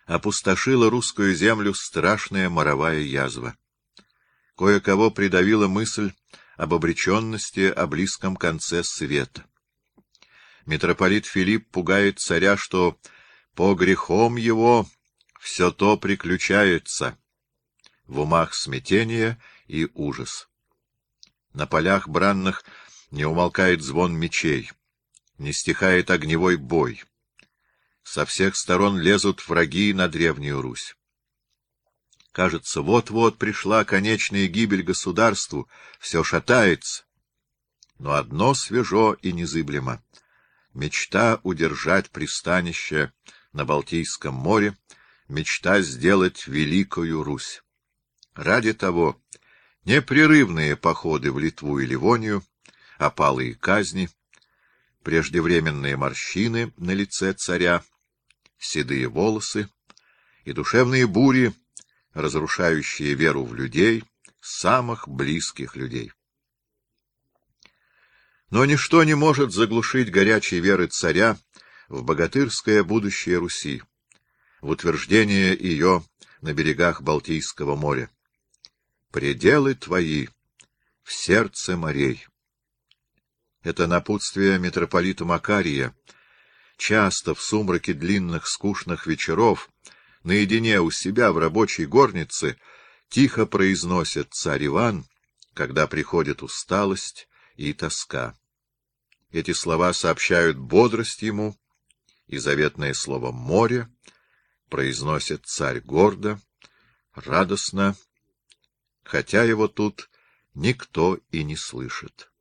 опустошила русскую землю страшная моровая язва. Кое-кого придавила мысль об обреченности, о близком конце света. Митрополит Филипп пугает царя, что по грехом его все то приключается. В умах смятение и ужас. На полях бранных не умолкает звон мечей, не стихает огневой бой. Со всех сторон лезут враги на Древнюю Русь. Кажется, вот-вот пришла конечная гибель государству, все шатается. Но одно свежо и незыблемо. Мечта удержать пристанище на Балтийском море, мечта сделать Великую Русь. Ради того непрерывные походы в Литву и Ливонию, опалы и казни, преждевременные морщины на лице царя, седые волосы и душевные бури, разрушающие веру в людей, самых близких людей. Но ничто не может заглушить горячей веры царя в богатырское будущее Руси, в утверждение ее на берегах Балтийского моря. «Пределы твои в сердце морей». Это напутствие митрополита Макария. Часто в сумраке длинных скучных вечеров, наедине у себя в рабочей горнице, тихо произносит царь Иван, когда приходит усталость и тоска. Эти слова сообщают бодрость ему, и заветное слово «море» произносит царь гордо, радостно, хотя его тут никто и не слышит.